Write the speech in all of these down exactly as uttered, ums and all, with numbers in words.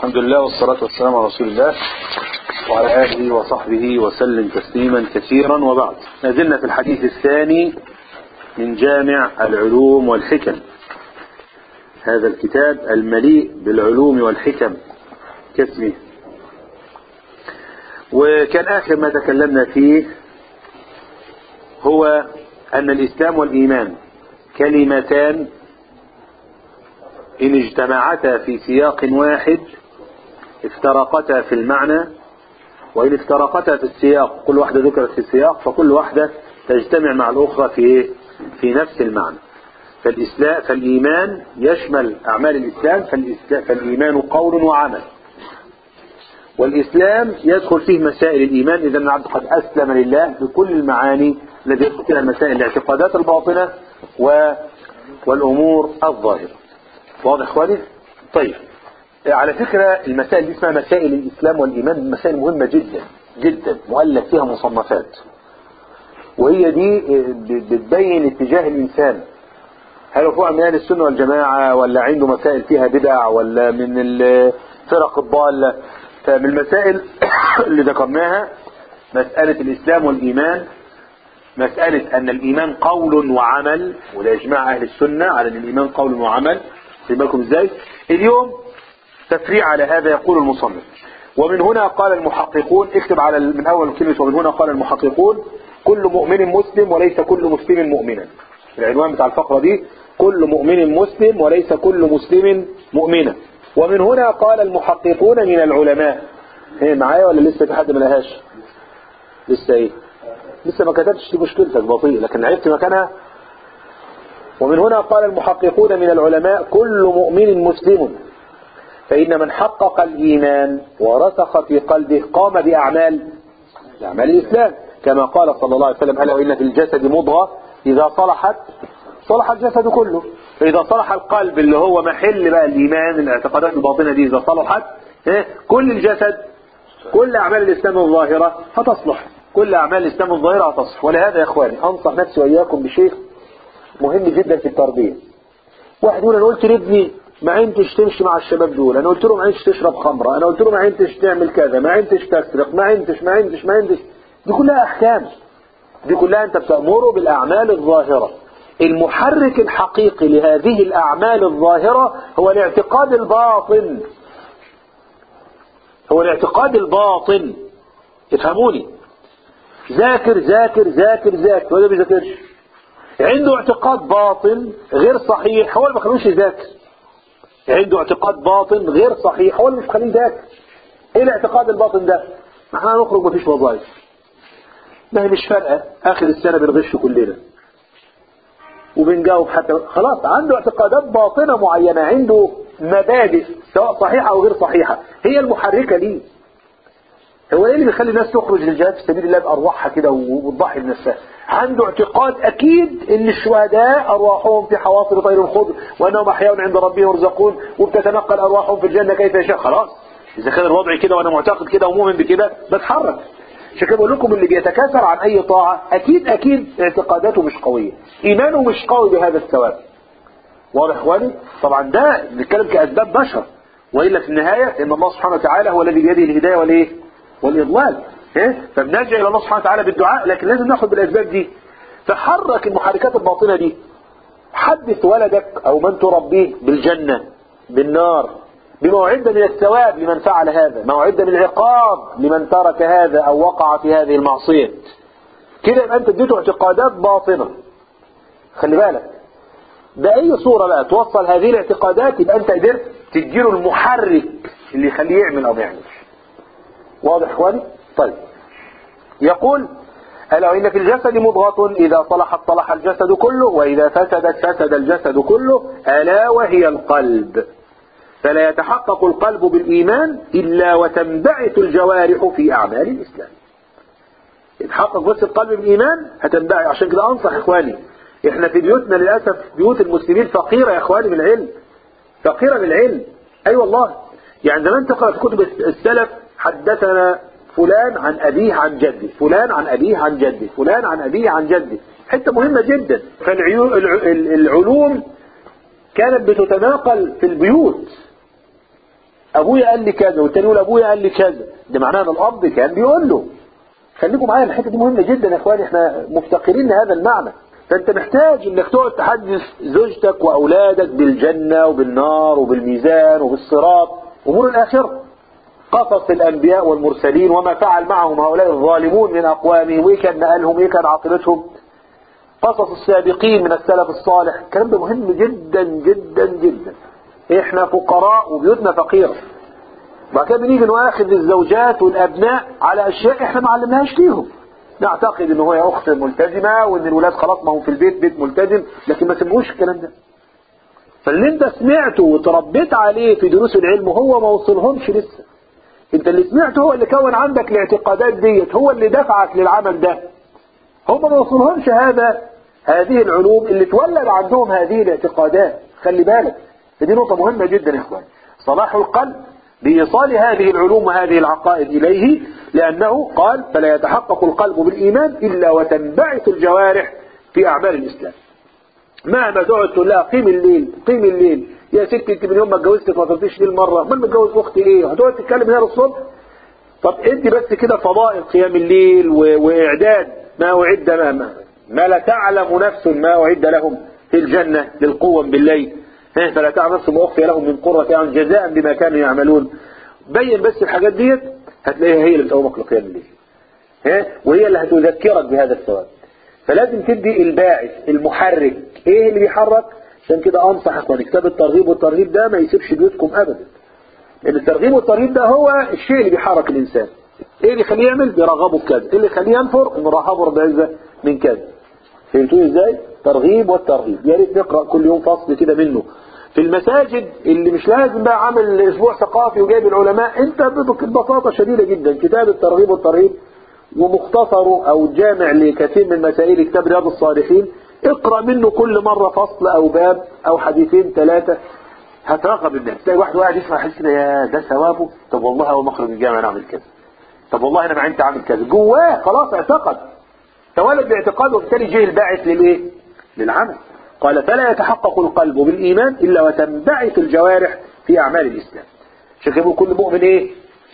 الحمد لله والصلاة والسلام على رسول الله وعلى آله وصحبه وسلم تسليما كثيرا، وبعد. نزلنا في الحديث الثاني من جامع العلوم والحكم، هذا الكتاب المليء بالعلوم والحكم كاسمه. وكان آخر ما تكلمنا فيه هو أن الإسلام والإيمان كلمتان إن اجتمعتا في سياق واحد افترقتا في المعنى، وإن افترقتا في السياق كل واحدة ذكرت في السياق فكل واحدة تجتمع مع الأخرى في في نفس المعنى. فالإسلام فالإيمان يشمل أعمال الإسلام، فالإيمان قول وعمل، والإسلام يدخل فيه مسائل الإيمان. إذا العبد قد أسلم لله بكل المعاني التي يدخل فيها المسائل الاعتقادات الباطنة والأمور الظاهرة. واضح اخواني؟ طيب، على فكرة المسائل دي اسمها مسائل الإسلام والإيمان، مسائل مهمة جدا جدا، مؤلف فيها مصنفات، وهي دي بتبين اتجاه الإنسان، هل هو من أهل السنة والجماعة ولا عنده مسائل فيها بدع ولا من الفرق الضالة. فمن المسائل اللي ذكرناها مسألة الإسلام والإيمان، مسألة أن الإيمان قول وعمل، ولا إجماع أهل السنة على أن الإيمان قول وعمل. في بالكم إزاي؟ اليوم تفريع على هذا يقول المصنف: ومن هنا قال المحققون، اكتب على من أول كلمة ومن هنا قال المحققون: كل مؤمن مسلم وليس كل مسلم مؤمنا. العنوان بتاع الفقرة دي: كل مؤمن مسلم وليس كل مسلم مؤمنا. ومن هنا قال المحققون من العلماء. ايه معايا ولا لسه في حد ما لهاش؟ لسه ايه؟ لسه ما كتبتش، دي مشكلتك بطيء، لكن عرفت مكانها. ومن هنا قال المحققون من العلماء: كل مؤمن مسلم، فإن من حقق الإيمان ورسخ في قلبه قام بأعمال أعمال الإسلام، كما قال صلى الله عليه وسلم: ألا وإن في الجسد مضغة إذا صلحت صلح الجسد كله. فإذا صلح القلب اللي هو محل بقى الإيمان، الاعتقادات الباطنة دي، إذا صلحت كل الجسد، كل أعمال الإسلام الظاهرة هتصلح، كل أعمال الإسلام الظاهرة هتصلح. ولهذا يا إخواني أنصح نفسي وإياكم بشيء مهم جدا في التربية. واحد يقول: أنا قلت لابني ما عندش تمشي مع الشباب دول، أنا قلت له ما عندش تشرب خمرة، أنا قلت له ما عندش تعمل كذا، ما عندش تسرق، ما عندش ما عندش ما عندش دي كلها أحكام، دي كلها أنت بتأمره بالأعمال الظاهرة. المحرك الحقيقي لهذه الأعمال الظاهرة هو الاعتقاد الباطن، هو الاعتقاد الباطن. افهموني، ذاكر ذاكر ذاكر ذاكر ولا بيذاكرش، عنده اعتقاد باطن غير صحيح هو اللي ما خلوش يذاكر، عنده اعتقاد باطن غير صحيح هو اللي مش خليه يذاكر. ايه الاعتقاد الباطن ده؟ ما احنا هنخرج مفيش وظائف، ما هي مش فارقه، اخر السنه بنغش كلنا وبنجاوب حتى، خلاص عنده اعتقادات باطنه معينه، عنده مبادئ سواء صحيحه او غير صحيحه هي المحركه ليه. هو ايه اللي بيخلي الناس تخرج للجهاد في سبيل الله بارواحها كده وتضحي بنفسها؟ عنده اعتقاد اكيد ان الشهداء ارواحهم في حواصل طير الخضر وانهم احياء عند ربهم يرزقون وبتتنقل ارواحهم في الجنه كيف يشاء. خلاص اذا كان الوضع كده وانا معتقد كده ومؤمن بكده بتحرك. عشان كده بقول لكم اللي بيتكاثر عن اي طاعه اكيد اكيد اعتقاداته مش قويه، ايمانه مش قوي بهذا الثواب. واضح اخواني؟ طبعا ده بنتكلم كاسباب بشر، والا في النهايه ان الله سبحانه وتعالى هو الذي بيده الهدايه والايه والاضلال. ايه فبنرجع الى الله سبحانه وتعالى بالدعاء، لكن لازم ناخد بالاسباب دي. فحرك المحركات الباطنه دي، حدث ولدك او من تربيه بالجنه بالنار، بموعد من الثواب لمن فعل هذا، موعد من العقاب لمن ترك هذا او وقع في هذه المعصيه. كده يبقى انت اديته اعتقادات باطنه. خلي بالك باي صوره بقى توصل هذه الاعتقادات يبقى انت قدرت تديله المحرك اللي يخليه يعمل او ما يعملش. واضح اخواني؟ طيب، يقول: ألا وإن في الجسد مضغة إذا صلحت صلح الجسد كله وإذا فسدت فسد الجسد كله، ألا وهي القلب، فلا يتحقق القلب بالإيمان إلا وتنبعث الجوارح في أعمال الإسلام. يتحقق بس القلب بالإيمان هتنبعث. عشان كده أنصح إخواني، إحنا في بيوتنا للأسف بيوت المسلمين فقيرة يا إخواني بالعلم، فقيرة بالعلم. أي أيوة والله. يعني زمان تقرأ في كتب السلف: حدثنا فلان عن أبيه عن جده، فلان عن أبيه عن جده، فلان عن أبيه عن جده. حتة مهمة جدا. فالعلوم كانت بتتناقل في البيوت، ابويا قال لي كذا، والتاني يقول ابويا قال لي كذا، ده معناه ان الاب كان بيقول له. خليكم معايا، الحته دي مهمه جدا يا اخواني، احنا مفتقرين هذا المعنى. فانت محتاج انك تقعد تحدث زوجتك واولادك بالجنه وبالنار وبالميزان وبالصراط، امور الاخره، قصص الانبياء والمرسلين وما فعل معهم هؤلاء الظالمون من اقوامهم، وايه كان مآلهم، وايه كان عاقبتهم، قصص السابقين من السلف الصالح. الكلام ده مهم جدا جدا جدا. احنا فقراء وبيوتنا فقيره، بعد كده بنيجي نؤاخذ الزوجات والابناء على اشياء احنا ما علمناهاش ليهم. نعتقد ان هو يا اخت ملتزمه وان الولاد خلاص ما هم في البيت بيت ملتزم، لكن ما سمعوش الكلام ده. فاللي انت سمعته وتربيت عليه في دروس العلم هو ما وصلهمش لسه. انت اللي سمعته هو اللي كون عندك الاعتقادات ديت، هو اللي دفعك للعمل ده. هم ما وصلهمش هذا هذه العلوم اللي تولد عندهم هذه الاعتقادات. خلي بالك، دي نقطة مهمة جدا يا اخوان. صلاح القلب بإيصال هذه العلوم وهذه العقائد إليه، لأنه قال فلا يتحقق القلب بالإيمان إلا وتنبعث الجوارح في أعمال الإسلام. مهما تقعد تقول لها قيم الليل قيم الليل يا ستي، انت من يوم ما اتجوزت ما قلتيش ليل مرة، من متجوز اختي ايه، هتقعد تتكلم هنا للصبح. طب ادي بس كده فضائل قيام الليل و... واعداد ما اعد ما, ما ما لا تعلم نفس ما اعد لهم في الجنة للقوم بالليل، فلا تعلم نفس ما اخفي لهم من قرة اعين جزاء بما كانوا يعملون. بين بس الحاجات ديت هتلاقيها هي اللي بتقومك لقيام الليل، ها، وهي اللي هتذكرك بهذا الثواب. فلازم تدي الباعث المحرك. ايه اللي بيحرك؟ عشان كده انصح اخواني كتاب الترغيب والترهيب ده ما يسيبش بيوتكم ابدا، لان الترغيب والترهيب ده هو الشيء اللي بيحرك الانسان. ايه اللي يخليه يعمل؟ بيرغبه بكذا. ايه اللي يخليه ينفر؟ انه رهبه رب العزه من كذا. فهمتوا ازاي؟ ترغيب والترهيب. يا ريت نقرا كل يوم فصل كده منه في المساجد، اللي مش لازم بقى عامل اسبوع ثقافي وجايب العلماء. انت ببساطه شديده جدا كتاب الترغيب والترهيب ومختصره او جامع لكثير من مسائل كتاب رياض الصالحين، اقرأ منه كل مرة فصل او باب او حديثين ثلاثة، هترغب الناس. تلاقي واحد واحد يسمع يحس كده يا ده ثوابه، طب والله اول ما اخرج من الجامعة انا اعمل كذا، طب والله انا ما عندي اعمل كذا، جواه خلاص اعتقد، تولد باعتقاد، وبالتالي جه الباعث للايه؟ للعمل. قال فلا يتحقق القلب بالايمان الا وتنبعث الجوارح في اعمال الاسلام. عشان كده كل مؤمن ايه؟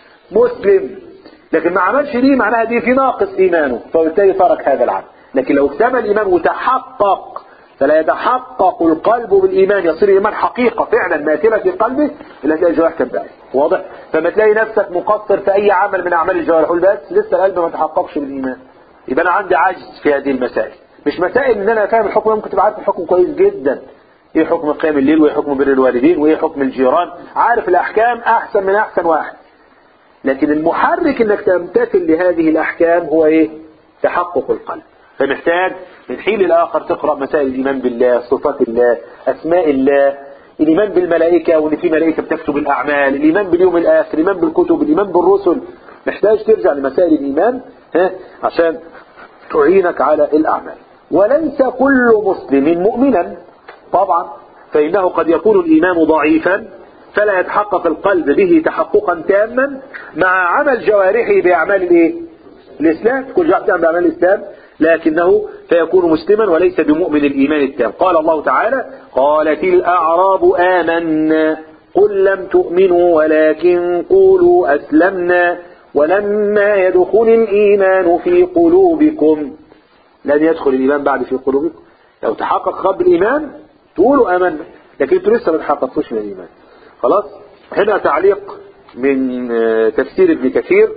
مسلم، لكن ما عملش دي معناها دي في ناقص ايمانه، فبالتالي ترك هذا العمل. لكن لو اكتمل الايمان وتحقق، فلا يتحقق القلب بالايمان، يصير الايمان حقيقه فعلا ماثله في قلبه، الا تلاقي الجوارح تنبعث. واضح؟ فما تلاقي نفسك مقصر في اي عمل من اعمال الجوارح، قول بس لسه القلب ما تحققش بالايمان، يبقى انا عندي عجز في هذه المسائل. مش مسائل ان انا فاهم الحكم، ممكن تبقى عارف الحكم كويس جدا، ايه حكم قيام الليل، وايه حكم بر الوالدين، وايه حكم الجيران، عارف الاحكام احسن من احسن واحد، لكن المحرك انك تمتثل لهذه الاحكام هو ايه؟ تحقق القلب. فمحتاج من حين لآخر تقرأ مسائل الإيمان بالله، صفات الله، أسماء الله، الإيمان بالملائكة وإن في ملائكة بتكتب الأعمال، الإيمان باليوم الآخر، الإيمان بالكتب، الإيمان بالرسل. محتاج ترجع لمسائل الإيمان ها عشان تعينك على الأعمال. وليس كل مسلم مؤمنا طبعا، فإنه قد يكون الإيمان ضعيفا فلا يتحقق القلب به تحققا تاما مع عمل جوارحه بأعمال الإيه؟ الإسلام. كل جاء تعمل بأعمال الإسلام لكنه فيكون مسلما وليس بمؤمن الإيمان التام. قال الله تعالى قالت الأعراب آمنا قل لم تؤمنوا ولكن قولوا أسلمنا ولما يدخل الإيمان في قلوبكم. لن يدخل الإيمان بعد في قلوبكم. لو تحقق خب الإيمان تقولوا آمنا، لكن انتوا لسه ما تحققوش من الإيمان. خلاص. هنا تعليق من تفسير ابن كثير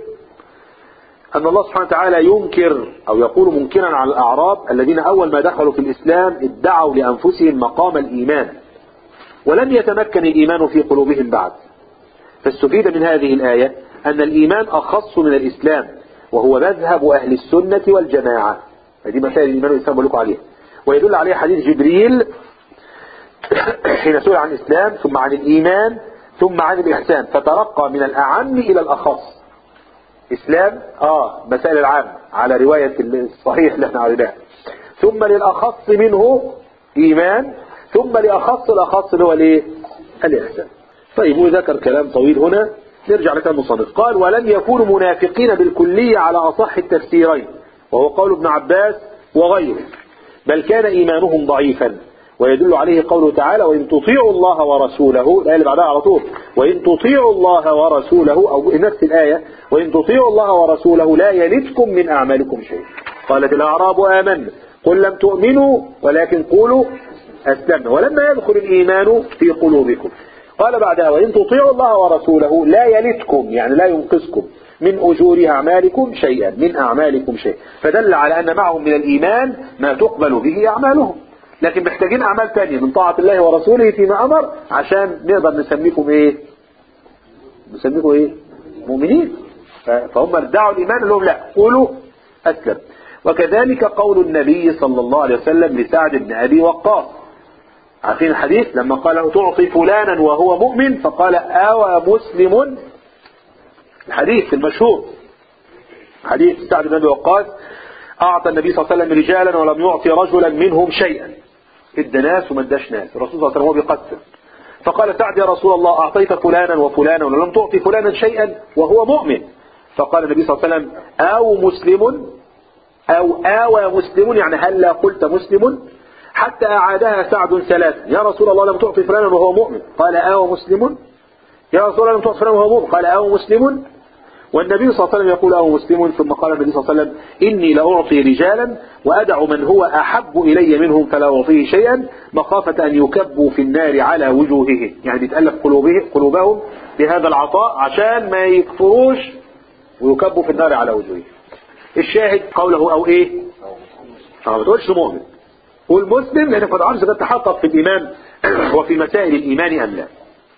أن الله سبحانه وتعالى ينكر أو يقول منكرا على الأعراب الذين أول ما دخلوا في الإسلام ادعوا لأنفسهم مقام الإيمان ولم يتمكن الإيمان في قلوبهم بعد. فاستفيد من هذه الآية أن الإيمان أخص من الإسلام، وهو مذهب أهل السنة والجماعة. هذه مسائل الإيمان والإسلام بقول لكم عليها، ويدل عليه حديث جبريل حين سئل عن الإسلام ثم عن الإيمان ثم عن الإحسان، فترقى من الأعم إلى الأخص. إسلام آه مسائل العام على رواية الصحيح اللي احنا عارفينها، ثم للأخص منه إيمان، ثم لأخص الأخص اللي هو الايه؟ الإحسان. طيب وذكر كلام طويل هنا، نرجع لكلام المصنف. قال ولم يكونوا منافقين بالكلية على أصح التفسيرين، وهو قول ابن عباس وغيره، بل كان إيمانهم ضعيفا ويدل عليه قوله تعالى وإن تطيعوا الله ورسوله، الآية اللي بعدها على طول وإن تطيعوا الله ورسوله، أو نفس الآية وإن تطيعوا الله ورسوله لا يلدكم من أعمالكم شيء. قالت الأعراب آمنا قل لم تؤمنوا ولكن قولوا أسلمنا ولما يدخل الإيمان في قلوبكم. قال بعدها وإن تطيعوا الله ورسوله لا يلدكم، يعني لا ينقصكم من أجور أعمالكم شيئا، من أعمالكم شيء، فدل على أن معهم من الإيمان ما تقبل به أعمالهم، لكن محتاجين أعمال تانية من طاعة الله ورسوله فيما أمر عشان نقدر نسميكم إيه؟ نسميكم إيه؟ مؤمنين. فهم ادعوا الإيمان لهم لا قولوا أسلم. وكذلك قول النبي صلى الله عليه وسلم لسعد بن أبي وقاص، عارفين الحديث لما قال له تعطي فلانا وهو مؤمن فقال أوى مسلم، الحديث المشهور حديث سعد بن أبي وقاص أعطى النبي صلى الله عليه وسلم رجالا ولم يعطي رجلا منهم شيئا، ادى ناس وما اداش ناس، الرسول صلى الله عليه وسلم هو بيقسم، فقال سعد يا رسول الله أعطيت فلانا وفلانا ولم تعطي فلانا شيئا وهو مؤمن، فقال النبي صلى الله عليه وسلم أو مسلم أو آوى مسلم، يعني هل لا قلت مسلم؟ حتى أعادها سعد ثلاثا، يا رسول الله لم تعطي فلانا وهو مؤمن، قال آوى مسلم، يا رسول الله لم تعطي فلانا وهو مؤمن، قال آوى مسلم، والنبي صلى الله عليه وسلم يقول آوى مسلم، ثم قال النبي صلى الله عليه وسلم إني لأعطي رجالا وأدع من هو أحب إلي منهم فلا أعطيه شيئا مخافة أن يكبوا في النار على وجوههم، يعني بيتألف قلوبهم بهذا العطاء عشان ما يكفروش ويكبوا في النار على وجوههم. الشاهد قوله أو إيه؟ ما تقولش مؤمن، قول مسلم لأنك ما تعرفش إذا تحقق في الإيمان وفي مسائل الإيمان أم لا.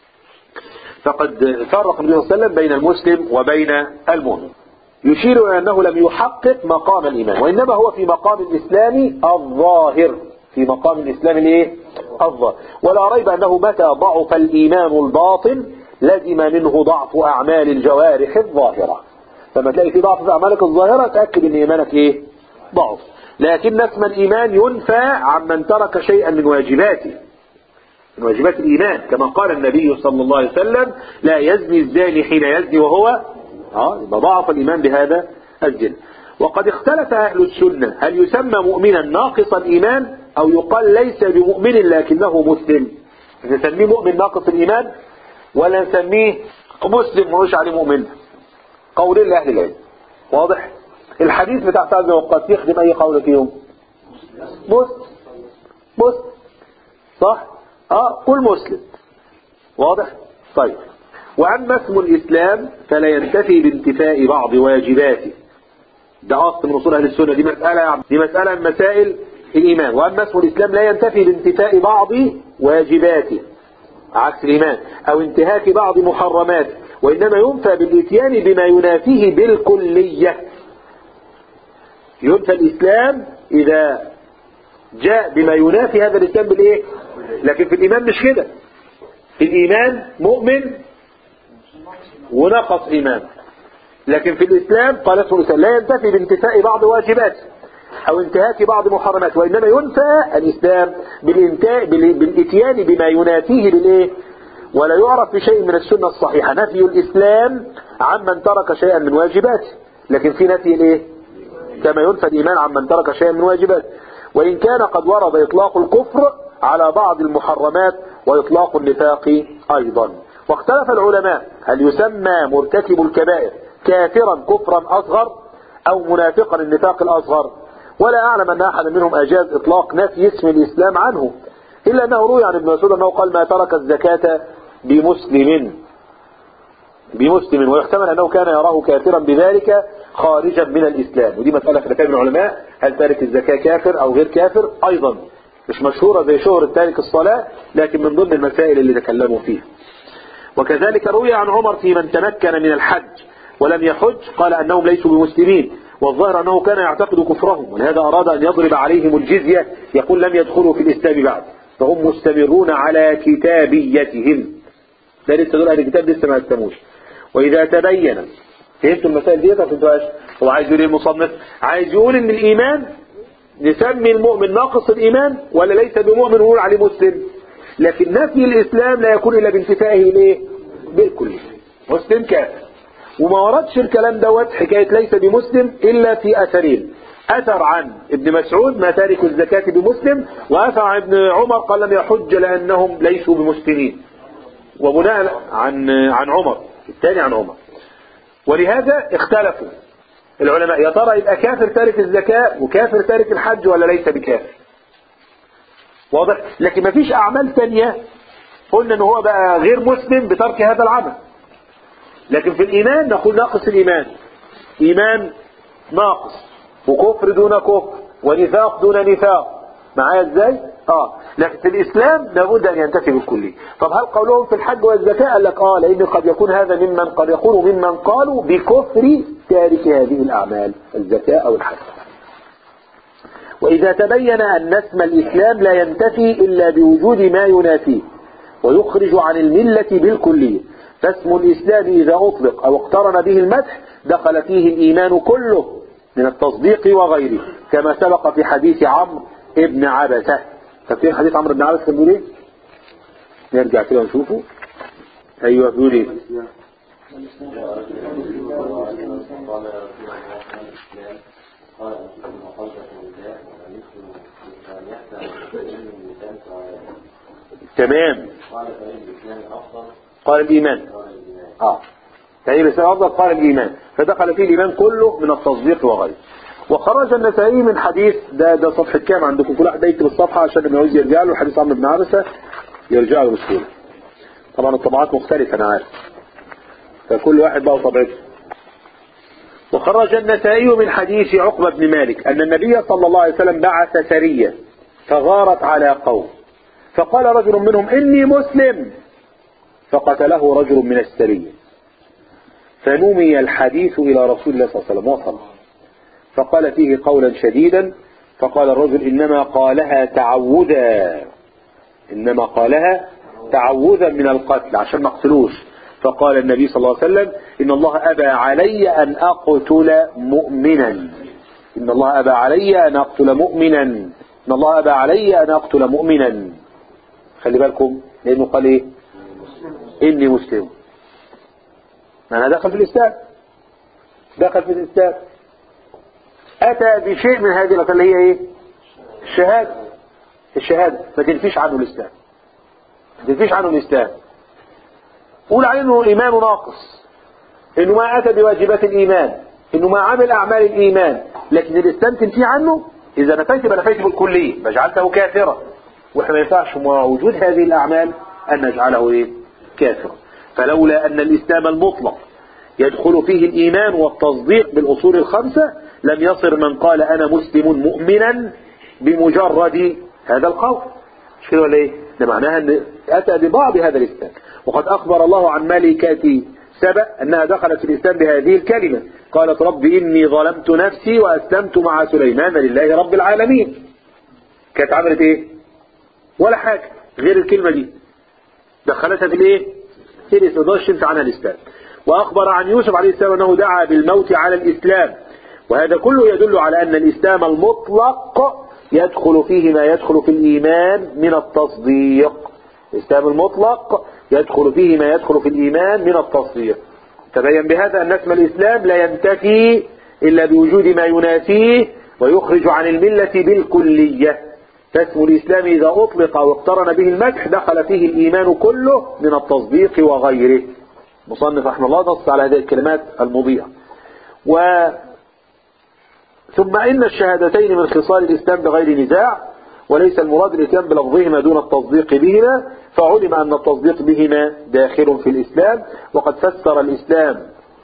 فقد فرق النبي صلى الله عليه وسلم بين المسلم وبين المؤمن، يشير إلى أنه لم يحقق مقام الإيمان، وإنما هو في مقام الإسلام الظاهر، في مقام الإسلام الإيه؟ الظاهر. ولا ريب أنه متى ضعف الإيمان الباطن لزم منه ضعف أعمال الجوارح الظاهرة، فما تلاقي في ضعف في أعمالك الظاهرة تأكد أن إيمانك إيه؟ ضعف. لكن اسم الإيمان ينفى عمن ترك شيئا من واجباته، من واجبات الإيمان، كما قال النبي صلى الله عليه وسلم لا يزني الزاني حين يزني وهو اه يبقى ضعف الإيمان بهذا الجنس. وقد اختلف أهل السنة هل يسمى مؤمنا ناقص الإيمان أو يقال ليس بمؤمن لكنه مسلم، نسميه مؤمن ناقص الإيمان ولا نسميه مسلم ملوش عليه مؤمن؟ قولين لأهل العلم واضح. الحديث بتاع سعد بن وقاص يخدم أي قول فيهم؟ مسلم مسلم صح؟ اه قل مسلم واضح. طيب وأما اسم الإسلام فلا ينتفي بانتفاء بعض واجباته، ده أصل من أصول أهل السنة، دي مسألة دي مسألة من مسائل الإيمان. وأما اسم الإسلام لا ينتفي بانتفاء بعض واجباته عكس الإيمان أو انتهاك بعض محرماته، وإنما ينفى بالإتيان بما ينافيه بالكلية. ينفى الإسلام إذا جاء بما ينافي هذا الإسلام بالإيه؟ لكن في الإيمان مش كده، في الإيمان مؤمن ونقص إيمان، لكن في الإسلام قال اسم الإسلام لا ينتفي بانتفاء بعض واجبات أو انتهاك بعض محرمات، وإنما ينفى الإسلام بالانتاء بالإتيان بما ينافيه بالإيه؟ ولا يعرف بشيء من السنة الصحيحة نفي الإسلام عمن ترك شيئا من واجباته، لكن في نفي الإيه؟ كما ينفى الإيمان عمن ترك شيئا من واجباته. وإن كان قد ورد إطلاق الكفر على بعض المحرمات وإطلاق النفاق أيضا. واختلف العلماء هل يسمى مرتكب الكبائر كافرا كفرا أصغر أو منافقا النفاق الأصغر، ولا أعلم أن أحد منهم أجاز إطلاق نفي اسم الإسلام عنه، إلا أنه روي عن ابن مسعود أنه قال ما ترك الزكاة بمسلم بمسلم ويحتمل أنه كان يراه كافرا بذلك خارجا من الإسلام. ودي مسألة خلافية بين العلماء، هل تارك الزكاة كافر أو غير كافر؟ أيضا مش مشهورة زي شهرة تارك الصلاة، لكن من ضمن المسائل اللي تكلموا فيها. وكذلك روي عن عمر في من تمكن من الحج ولم يحج قال أنهم ليسوا بمسلمين، والظاهر أنه كان يعتقد كفرهم، ولهذا أراد أن يضرب عليهم الجزية، يقول لم يدخلوا في الإسلام بعد، فهم مستمرون على كتابيتهم، ده لسه دول أهل الكتاب لسه ما أسلموش. وإذا تبين، فهمتوا المسائل دي؟ فهمتوهاش؟ هو عايز يقول المصنف عايز يقول إن الإيمان نسمي المؤمن ناقص الإيمان ولا ليس بمؤمن ونقول عليه مسلم، لكن نفي الإسلام لا يكون إلا بانتفائه ليه؟ بالكل مسلم كافر. وما وردش الكلام دوت حكاية ليس بمسلم إلا في أثرين، أثر عن ابن مسعود ما تارك الزكاة بمسلم، وأثر عن ابن عمر قال لم يحج لأنهم ليسوا بمسلمين، وبناء عن عن عمر الثاني عن عمر. ولهذا اختلفوا العلماء يا ترى يبقى كافر تارك الزكاة وكافر تارك الحج ولا ليس بكافر. واضح؟ لكن ما فيش أعمال تانية قلنا ان هو بقى غير مسلم بترك هذا العمل. لكن في الإيمان نقول ناقص الإيمان، إيمان ناقص، وكفر دون كفر، ونفاق دون نفاق. معايا ازاي؟ اه لكن في الإسلام لابد أن ينتفي بالكلية. طب هل قولهم في الحج والزكاة؟ قال لك اه لأن قد يكون هذا ممن قد يكون ممن قالوا بكفر تارك هذه الأعمال الزكاة أو الحج. وإذا تبين أن اسم الإسلام لا ينتفي إلا بوجود ما ينافيه ويخرج عن الملة بالكلية، فاسم الإسلام إذا أطلق أو اقترن به المدح دخل فيه الإيمان كله من التصديق وغيره، كما سبق في حديث عمرو ابن عبسة. فاكرين حديث عمرو بن عبسة بيقول ايه؟ نرجع كده ونشوفه. ايوه بيقول ايه؟ تمام. قال الإيمان اه فهي رسالة أفضل قال الإيمان، فدخل فيه الإيمان كله من التصديق وغيره. وخرج النسائي من حديث ده ده صفحة كام عندكم؟ كل واحد يكتب الصفحة عشان لما يعوز يرجع له حديث عمرو بن عبسة يرجع له بسهولة. طبعا الطبعات مختلفة أنا عارف، فكل واحد بقى طبعته. وخرج النسائي من حديث عقبة بن مالك أن النبي صلى الله عليه وسلم بعث سرية فغارت على قوم، فقال رجل منهم إني مسلم، فقتله رجل من السرية، فنمي الحديث إلى رسول الله صلى الله عليه وسلم وصل، فقال فيه قولا شديدا، فقال الرجل إنما قالها تعوذا إنما قالها تعوذا من القتل عشان ما اقتلوش. فقال النبي صلى الله عليه وسلم إن الله أبى علي أن أقتل مؤمنا إن الله أبى علي أن أقتل مؤمنا إن الله أبى علي أن أقتل مؤمنا. خلي بالكم لأنه قال إيه؟ إني مسلم. أنا دخل في الإسلام دخل في الإسلام أتى بشيء من هذه الأشياء اللي هي إيه؟ الشهادة. الشهادة ما تنفيش عنه الإسلام ما تنفيش عنه الإسلام قول عليه إنه إيمانه ناقص، إنه ما أتى بواجبات الإيمان، إنه ما عمل أعمال الإيمان، لكن الإسلام تنفي عنه. إذا نفيت بنفيت بالكلية فجعلته كافرا، وإحنا ما ينفعش مع وجود هذه الأعمال أن نجعله إيه؟ كافرا. فلولا أن الإسلام المطلق يدخل فيه الإيمان والتصديق بالأصول الخمسة لم يصر من قال أنا مسلم مؤمنا بمجرد هذا القول. مش كده ولا إيه؟ ده معناها أن أتى ببعض هذا الإسلام. وقد أخبر الله عن ملكة سبأ أنها دخلت في الإسلام بهذه الكلمة، قالت رب إني ظلمت نفسي وأسلمت مع سليمان لله رب العالمين. كانت عملت إيه؟ ولا حاجة غير الكلمة دي دخلتها في الإيه؟ في الإسلام. شلت عنها الإسلام. وأخبر عن يوسف عليه السلام أنه دعا بالموت على الإسلام. وهذا كله يدل على أن الإسلام المطلق يدخل فيه ما يدخل في الإيمان من التصديق. الإسلام المطلق يدخل فيه ما يدخل في الإيمان من التصديق. تبين بهذا أن اسم الإسلام لا ينتفي إلا بوجود ما ينافيه ويخرج عن الملة بالكلية. فاسم الإسلام إذا أطلق أو اقترن به المدح دخل فيه الإيمان كله من التصديق وغيره. مصنف رحمه الله نص على هذه الكلمات المضيئة. و ثم إن الشهادتين من خصال الإسلام بغير نزاع، وليس المراد الإتيان بلفظهما دون التصديق بهما، فعلم أن التصديق بهما داخل في الإسلام. وقد فسر الإسلام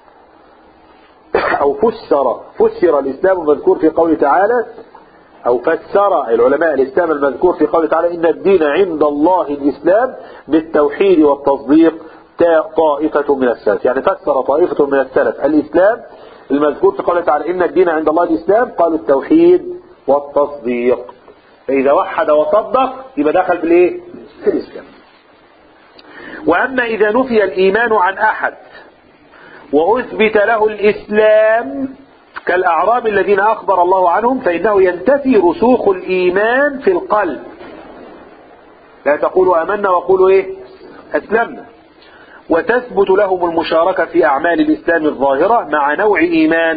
أو فسر فسر الإسلام المذكور في قوله تعالى أو فسر العلماء الإسلام المذكور في قوله تعالى إن الدين عند الله الإسلام بالتوحيد والتصديق طائفة من السلف. يعني فسر طائفة من السلف الإسلام المذكور في قوله تعالى إن الدين عند الله الإسلام، قالوا التوحيد والتصديق. فإذا وحد وصدق يبقى دخل في الإيه؟ في الإسلام. وأما إذا نفي الإيمان عن أحد وأثبت له الإسلام كالأعراب الذين أخبر الله عنهم فإنه ينتفي رسوخ الإيمان في القلب. لا تقولوا آمنا وقولوا إيه؟ أسلمنا. وتثبت لهم المشاركة في أعمال الإسلام الظاهرة مع نوع إيمان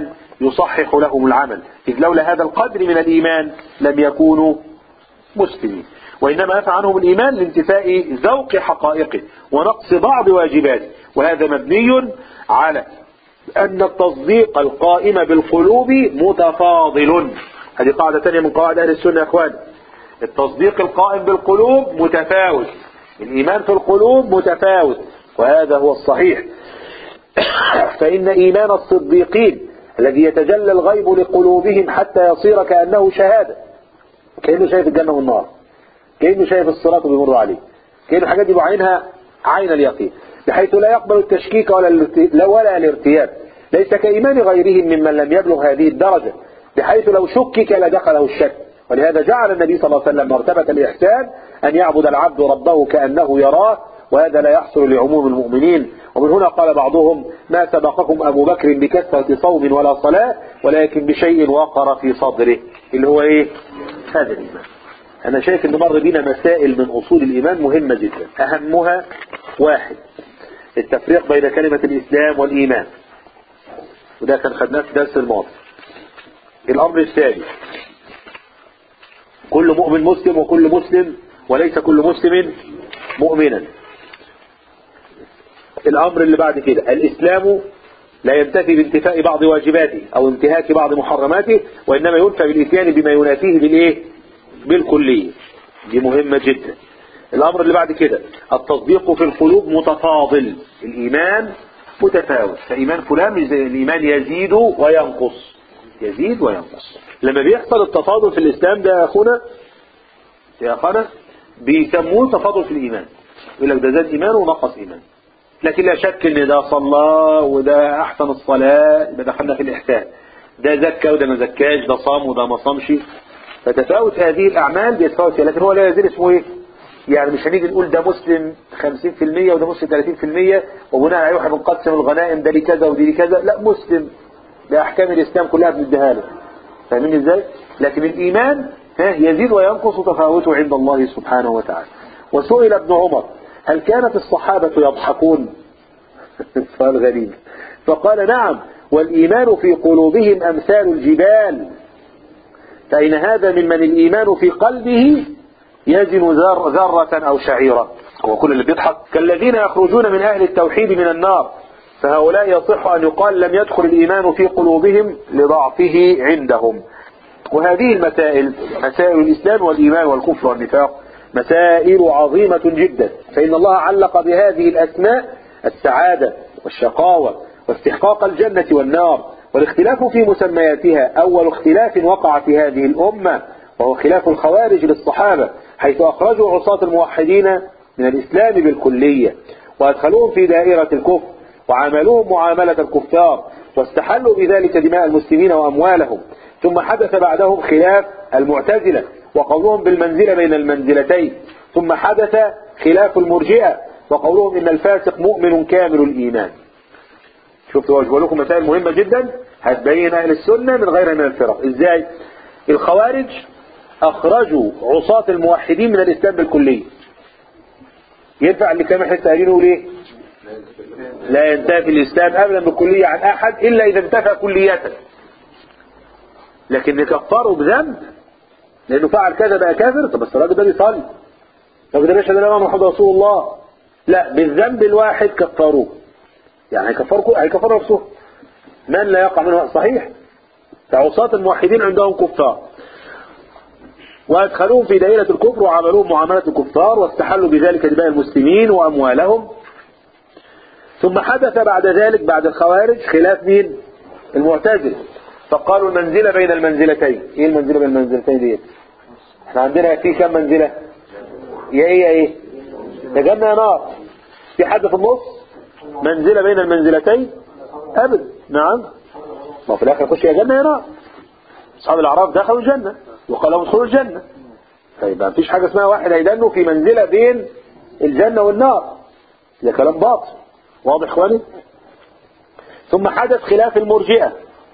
يصحح لهم العمل، إذ لولا هذا القدر من الإيمان لم يكونوا مسلمين، وإنما نفع عنهم الإيمان لانتفاء ذوق حقائقه ونقص بعض واجباته، وهذا مبني على أن التصديق القائم بالقلوب متفاضل. هذه قاعدة ثانية من قواعد أهل السنة يا أخوان. التصديق القائم بالقلوب متفاوت، الإيمان في القلوب متفاوت، وهذا هو الصحيح. فإن إيمان الصديقين الذي يتجلى الغيب لقلوبهم حتى يصير كأنه شهادة، كأنه شايف الجنة والنار، كأنه شايف الصراط بيمر عليه، كأنه حاجات دي بعينها عين اليقين، بحيث لا يقبل التشكيك ولا ولا الارتياب، ليس كإيمان غيرهم ممن لم يبلغ هذه الدرجة، بحيث لو شكك لدخله الشك. ولهذا جعل النبي صلى الله عليه وسلم مرتبة الإحسان أن يعبد العبد ربه كأنه يراه، وهذا لا يحصل لعموم المؤمنين. ومن هنا قال بعضهم: ما سبقكم أبو بكر بكثرة صوم ولا صلاة، ولكن بشيء وقر في صدره، اللي هو إيه؟ هذا الإيمان. أنا شايف أن مر بنا مسائل من أصول الإيمان مهمة جدا، أهمها واحد: التفريق بين كلمة الإسلام والإيمان، وده كان خدناه في درس الماضي. الأمر الثاني: كل مؤمن مسلم وكل مسلم وليس كل مسلم مؤمنا. الأمر اللي بعد كده: الإسلام لا ينتفي بانتفاء بعض واجباته أو انتهاك بعض محرماته، وإنما ينفى بالإتيان بما ينافيه بالإيه؟ بالكلية. دي مهمة جدا. الأمر اللي بعد كده: التصديق في القلوب متفاضل، الإيمان متفاوت، فإيمان فلان الإيمان يزيد وينقص، يزيد وينقص. لما بيحصل التفاضل في الإسلام ده يا أخونا يا أخونا بيسموه تفاضل في الإيمان، يقول لك ده زاد إيمان ونقص إيمان. لكن لا شك ان ده صلى وده احسن الصلاة، يبقى دخلنا في الإحسان، ده زكى وده ما زكاش، ده صام وده ما صامش، فتتفاوت هذه الأعمال بيتفاوت فيها، لكن هو لا يزيد اسمه ايه؟ يعني مش هنيجي نقول ده مسلم خمسين في المية وده مسلم ثلاثين في المية وبناء عليه واحد بنقسم الغنائم، ده لكذا ودي لكذا، لا، مسلم ده أحكام الإسلام كلها بنديها له. فاهمين ازاي؟ لكن الإيمان ها يزيد وينقص تفاوته عند الله سبحانه وتعالى. وسئل ابن عمر: هل كانت الصحابة يضحكون؟ سؤال غريب. فقال: نعم، والإيمان في قلوبهم أمثال الجبال، فإن هذا ممن الإيمان في قلبه يزن ذر ذرة أو شعيرة. هو كل اللي بيضحك كالذين يخرجون من أهل التوحيد من النار، فهؤلاء يصح أن يقال لم يدخل الإيمان في قلوبهم لضعفه عندهم. وهذه المسائل، مسائل الإسلام والإيمان والكفر والنفاق، مسائل عظيمة جدا، فإن الله علق بهذه الأسماء السعادة والشقاوة واستحقاق الجنة والنار. والاختلاف في مسمياتها أول اختلاف وقع في هذه الأمة، وهو خلاف الخوارج للصحابة، حيث أخرجوا عصاة الموحدين من الإسلام بالكلية وأدخلوهم في دائرة الكفر وعاملوهم معاملة الكفار، واستحلوا بذلك دماء المسلمين وأموالهم. ثم حدث بعدهم خلاف المعتزلة وقولهم بالمنزلة بين المنزلتين. ثم حدث خلاف المرجئة وقولهم إن الفاسق مؤمن كامل الإيمان. شفتوا أجوا لكم مسائل مهمة جدا هتبين أهل السنة من غيرها من الفرق. إزاي؟ الخوارج أخرجوا عصاة الموحدين من الإسلام بالكلية. ينفع اللي كان حتى قالين يقول إيه؟ لا ينتهي الإسلام أبدا بالكلية عن أحد إلا إذا انتفى كلية، لكن نكفره بذنب لأنه فعل كذا بقى كافر. طب بس الراجل ده بيصلي، طب ده بيشهد أن محمد رسول الله، لا، بالذنب الواحد كفروه، يعني هيكفروا هيكفروا نفسه. من لا يقع منه صحيح، فعصاة الموحدين عندهم كفار وادخلوهم في دائرة الكفر وعملوهم معاملة الكفار واستحلوا بذلك دماء المسلمين وأموالهم. ثم حدث بعد ذلك بعد الخوارج خلاف مين؟ المعتزلة، فقالوا المنزلة بين المنزلتين. ايه المنزلة بين المنزلتين دي؟ احنا عندنا في كم منزلة؟ يا ايه يا ايه؟ يا جنة يا نار. في حد في النص منزلة بين المنزلتين؟ ابدا. نعم، ما في الاخر يخش يا جنة يا نار. اصحاب الاعراف دخلوا الجنة وقال لهم ادخلوا الجنة، طيب ما فيش حاجة اسمها واحد هيدنوا في منزلة بين الجنة والنار، ده كلام باطل. واضح اخواني؟ ثم حدث خلاف المرجئة.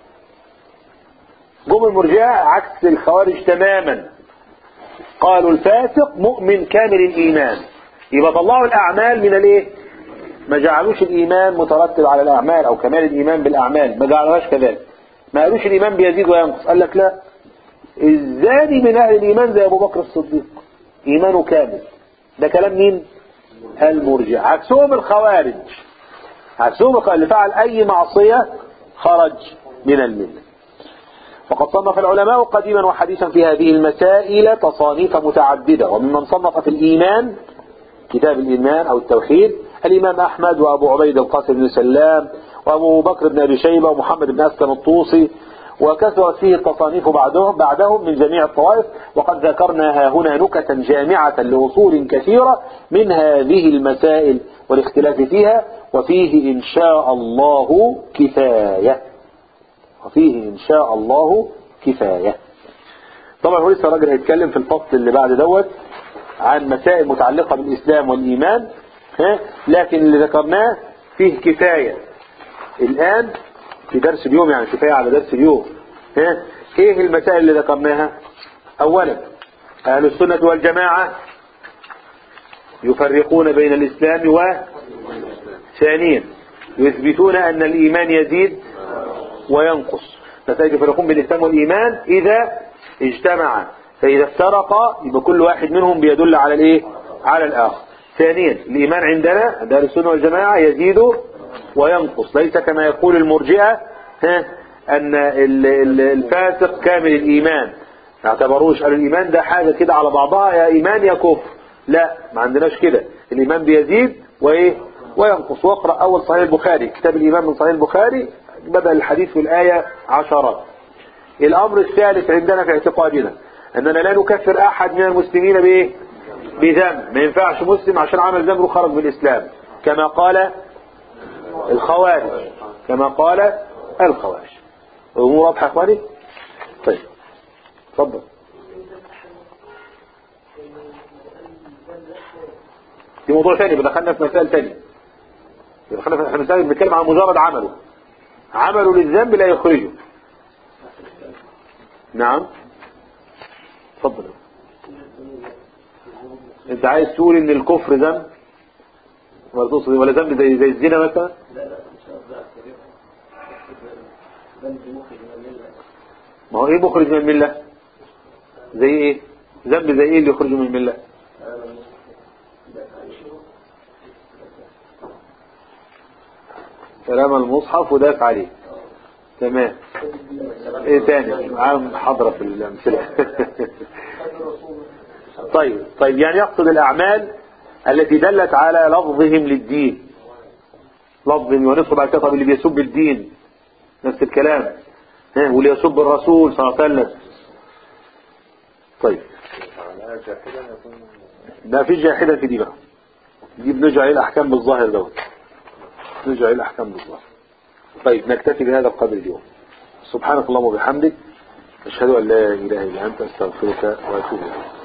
جم المرجئة عكس الخوارج تماما، قالوا الفاسق مؤمن كامل الإيمان، يبقى طلعوا الأعمال من الايه؟ ما جعلوش الإيمان مترتب على الأعمال أو كمال الإيمان بالأعمال، ما جعلوهاش كذلك، ما قالوش الإيمان بيزيد وينقص، قال لك لا، الزاني من أهل الإيمان زي أبو بكر الصديق إيمانه كامل. ده كلام مين؟ المرجع. عكسهم الخوارج، عكسهم الخوارج اللي فعل أي معصية خرج من الملة. وقد صنف العلماء قديما وحديثا في هذه المسائل تصانيف متعددة، وممن صنف في الإيمان كتاب الإيمان أو التوحيد الإمام أحمد وأبو عبيد القاسم بن سلام وأبو بكر بن أبي شيبة ومحمد بن أسكن الطوسي، وكثرت فيه التصانيف بعدهم بعدهم من جميع الطوائف. وقد ذكرنا هنا نكتا جامعة لأصول كثيرة من هذه المسائل والاختلاف فيها، وفيه إن شاء الله كفاية، وفيه إن شاء الله كفاية. طبعا هو لسه الراجل هيتكلم في الفصل اللي بعد دوت عن مسائل متعلقة بالإسلام والإيمان، ها؟ لكن اللي ذكرناه فيه كفاية الآن في درس اليوم، يعني كفاية على درس اليوم. ها؟ ايه المسائل اللي ذكرناها؟ اولا اهل السنة والجماعة يفرقون بين الاسلام و ثانيا يثبتون ان الايمان يزيد وينقص. مسائل يفرقون بين الاسلام والايمان اذا اجتمعا، فاذا افترقا يبقى كل واحد منهم بيدل على الايه؟ على الاخر. ثانيا الايمان عندنا عند اهل السنة والجماعة يزيد وينقص، ليس كما يقول المرجئة ها ان الفاسق كامل الايمان، ما اعتبروش قالوا الايمان ده حاجة كده على بعضها، يا ايمان يا كفر. لا، ما عندناش كده، الايمان بيزيد وايه؟ وينقص. واقرأ اول صحيح البخاري، كتاب الايمان من صحيح البخاري، بدأ الحديث في الآية عشرات. الامر الثالث عندنا في اعتقادنا اننا لا نكفر احد من المسلمين بايه؟ بذنب. ما ينفعش مسلم عشان عمل ذنب وخرج من الاسلام كما قال الخوارج، كما قال الخوارج. الامور واضحه يا اخواني؟ طيب اتفضل. دي موضوع ثاني، بدخلنا في مسائل ثانيه، دخلنا في مسائل بنتكلم عن مجرد عمله، عمله للذنب لا يخرجه. نعم اتفضل. انت عايز تقول ان الكفر ذنب ولا تقصد ولا ذنب زي زي الزنا مثلا؟ ما هو ايه مخرج من المله؟ زي ايه؟ ذنب زي ايه اللي يخرج من المله؟ كلام المصحف ودافع عليه. تمام. ايه تاني؟ عام حضرة في الامثله. طيب طيب يعني يقصد الاعمال التي دلت على لفظهم للدين، لفظهم ونصب على الكتاب اللي بيسب الدين نفس الكلام، ها، واللي يسب الرسول صلى الله عليه وسلم. طيب ما فيش جاحدا في دي بقى، دي بنرجع الى الاحكام بالظاهر دوت، نرجع الى الاحكام بالظاهر. طيب نكتفي بهذا القدر اليوم. سبحانك اللهم وبحمدك، اشهد ان لا اله الا انت، استغفرك واتوب اليك.